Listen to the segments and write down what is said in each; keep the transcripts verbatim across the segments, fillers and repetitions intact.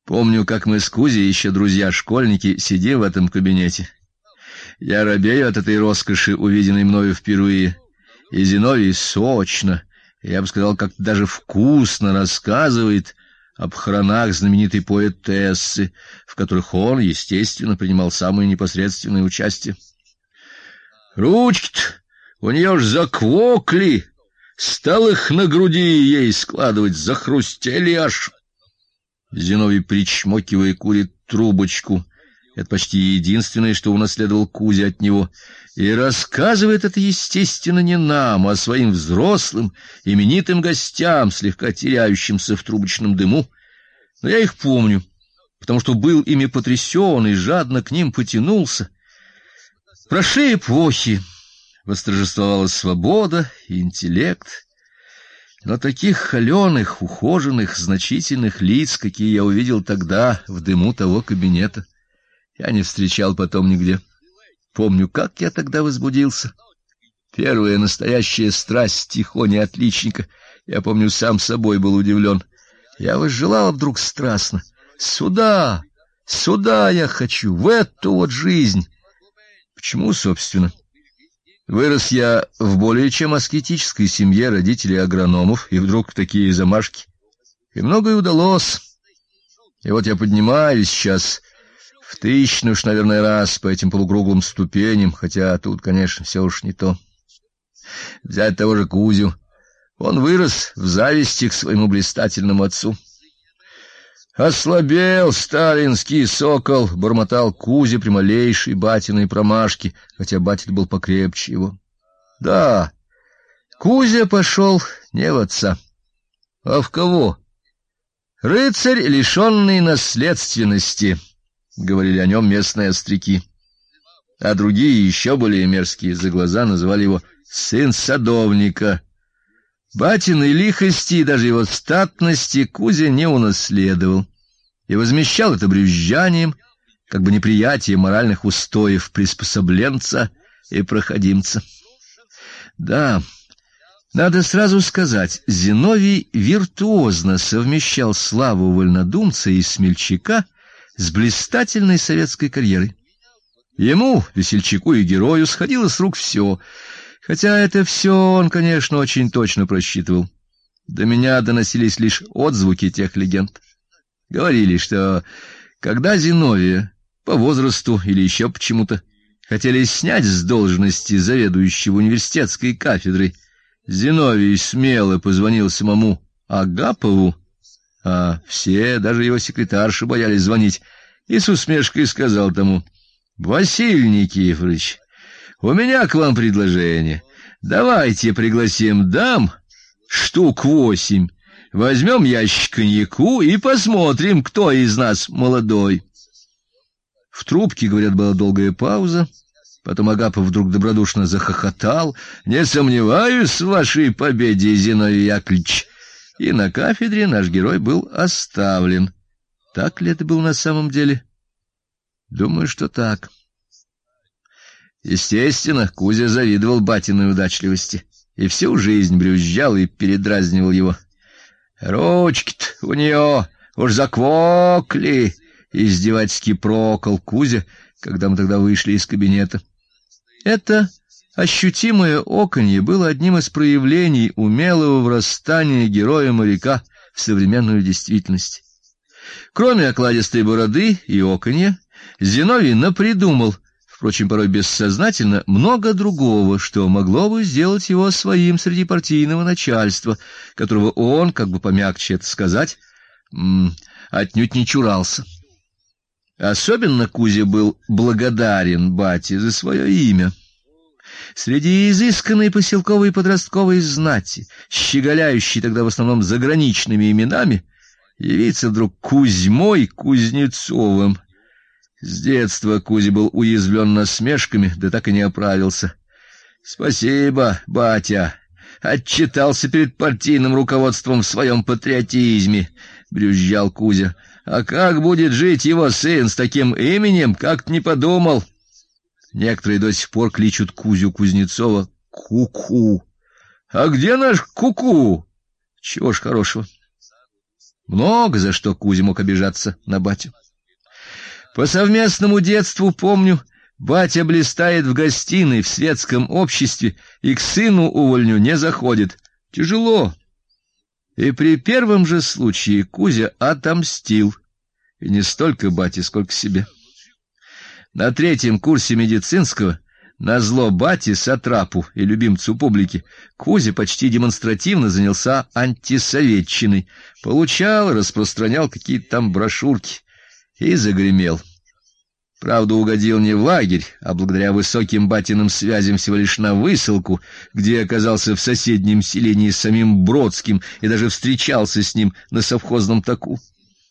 Помню, как мы с Кузей, еще друзья-школьники, сидим в этом кабинете. Я робею от этой роскоши, увиденной мною впервые. И Зиновий сочно, я бы сказал, как-то даже вкусно рассказывает об хронах знаменитой поэтессы, в которых он, естественно, принимал самое непосредственное участие. Ручки-то у нее ж заквокли, стал их на груди ей складывать, захрустели аж. Зиновий, причмокивая, курит трубочку. Это почти единственное, что унаследовал Кузя от него. И рассказывает это, естественно, не нам, а своим взрослым, именитым гостям, слегка теряющимся в трубочном дыму. Но я их помню, потому что был ими потрясен и жадно к ним потянулся. Прошли эпохи, восторжествовала свобода и интеллект. Но таких холеных, ухоженных, значительных лиц, какие я увидел тогда в дыму того кабинета, я не встречал потом нигде. Помню, как я тогда возбудился. Первая настоящая страсть Тихони отличника. Я помню, сам собой был удивлен. Я возжелал вдруг страстно: сюда, сюда я хочу, в эту вот жизнь. Почему, собственно? Вырос я в более чем аскетической семье родителей агрономов, и вдруг такие замашки. И многое удалось. И вот я поднимаюсь сейчас в тысячный уж, наверное, раз по этим полукруглым ступеням, хотя тут, конечно, все уж не то. Взять того же Кузю. Он вырос в зависти к своему блистательному отцу. Ослабел сталинский сокол, бормотал Кузя при малейшей батиной промашке, хотя батя был покрепче его. Да, Кузя пошел не в отца, а в кого? Рыцарь, лишенный наследственности, говорили о нем местные остряки. А другие, еще более мерзкие, за глаза называли его сын садовника. Батиной лихости и даже его статности Кузя не унаследовал и возмещал это брюзжанием, как бы неприятием моральных устоев приспособленца и проходимца. Да, надо сразу сказать, Зиновий виртуозно совмещал славу вольнодумца и смельчака с блистательной советской карьерой. Ему, весельчаку и герою, сходило с рук все. Хотя это все он, конечно, очень точно просчитывал. До меня доносились лишь отзвуки тех легенд. Говорили, что когда Зиновия по возрасту или еще почему-то хотели снять с должности заведующего университетской кафедрой, Зиновий смело позвонил самому Агапову, а все, даже его секретарши, боялись звонить, и с усмешкой сказал тому: «Василий Никифорович, у меня к вам предложение. Давайте пригласим дам штук восемь, возьмем ящик коньяку и посмотрим, кто из нас молодой». В трубке, говорят, была долгая пауза. Потом Агапов вдруг добродушно захохотал: «Не сомневаюсь в вашей победе, Зиновий Яковлевич». И на кафедре наш герой был оставлен. Так ли это было на самом деле? Думаю, что так. Естественно, Кузя завидовал батиной удачливости и всю жизнь брюзжал и передразнивал его. «Ручки-то у нее уж заквокли!» — издевательски прокол Кузя, когда мы тогда вышли из кабинета. Это ощутимое оканье было одним из проявлений умелого врастания героя-моряка в современную действительность. Кроме окладистой бороды и оканья, Зиновий напридумал, впрочем, порой бессознательно, много другого, что могло бы сделать его своим среди партийного начальства, которого он, как бы помягче это сказать, отнюдь не чурался. Особенно Кузя был благодарен бате за свое имя. Среди изысканной поселковой подростковой знати, щеголяющей тогда в основном заграничными именами, явиться вдруг Кузьмой Кузнецовым. С детства Кузя был уязвлен насмешками, да так и не оправился. «Спасибо, батя, отчитался перед партийным руководством в своем патриотизме», — брюзжал Кузя. «А как будет жить его сын с таким именем, как-то не подумал». Некоторые до сих пор кличут Кузю Кузнецова Ку-ку. А где наш Ку-ку? Чего ж хорошего? Много за что Кузя мог обижаться на батю. По совместному детству помню, батя блистает в гостиной в светском обществе и к сыну-увольню не заходит. Тяжело. И при первом же случае Кузя отомстил. И не столько бате, сколько себе. На третьем курсе медицинского, назло бате, сатрапу и любимцу публики, Кузя почти демонстративно занялся антисоветчиной, получал, распространял какие-то там брошюрки и загремел. Правда, угодил не в лагерь, а благодаря высоким батиным связям всего лишь на высылку, где оказался в соседнем селении с самим Бродским и даже встречался с ним на совхозном таку.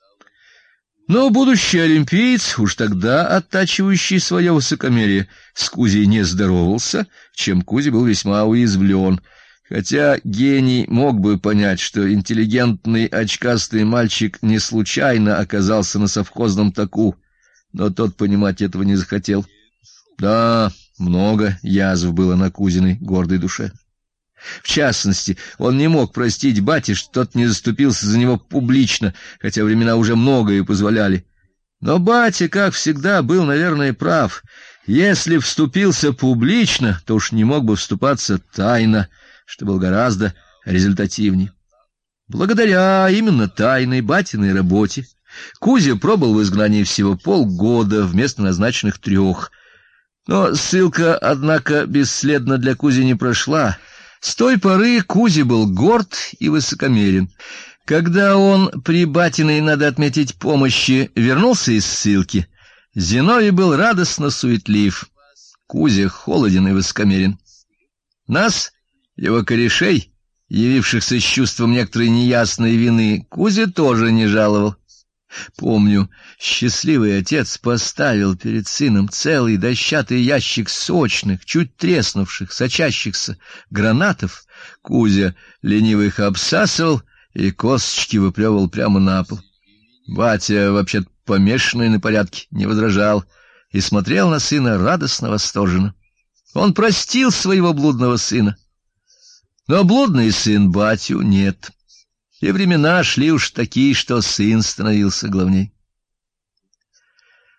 Но будущий олимпиец, уж тогда оттачивающий свое высокомерие, с Кузей не здоровался, чем Кузя был весьма уязвлен. Хотя гений мог бы понять, что интеллигентный очкастый мальчик не случайно оказался на совхозном таку, но тот понимать этого не захотел. Да, много язв было на Кузиной гордой душе. В частности, он не мог простить бате, что тот не заступился за него публично, хотя времена уже многое позволяли. Но батя, как всегда, был, наверное, прав. Если вступился публично, то уж не мог бы вступаться тайно, что было гораздо результативнее. Благодаря именно тайной батиной работе Кузя пробыл в изгнании всего полгода вместо назначенных трех. Но ссылка, однако, бесследно для Кузи не прошла. С той поры Кузя был горд и высокомерен. Когда он при батиной, надо отметить, помощи вернулся из ссылки, Зиновий был радостно суетлив. Кузя холоден и высокомерен. Нас, его корешей, явившихся с чувством некоторой неясной вины, Кузя тоже не жаловал. Помню, счастливый отец поставил перед сыном целый дощатый ящик сочных, чуть треснувших, сочащихся гранатов. Кузя лениво их обсасывал и косточки выплевывал прямо на пол. Батя, вообще-то помешанный на порядке, не возражал и смотрел на сына радостно восторженно. Он простил своего блудного сына. Но блудный сын батю нет. И времена шли уж такие, что сын становился главней.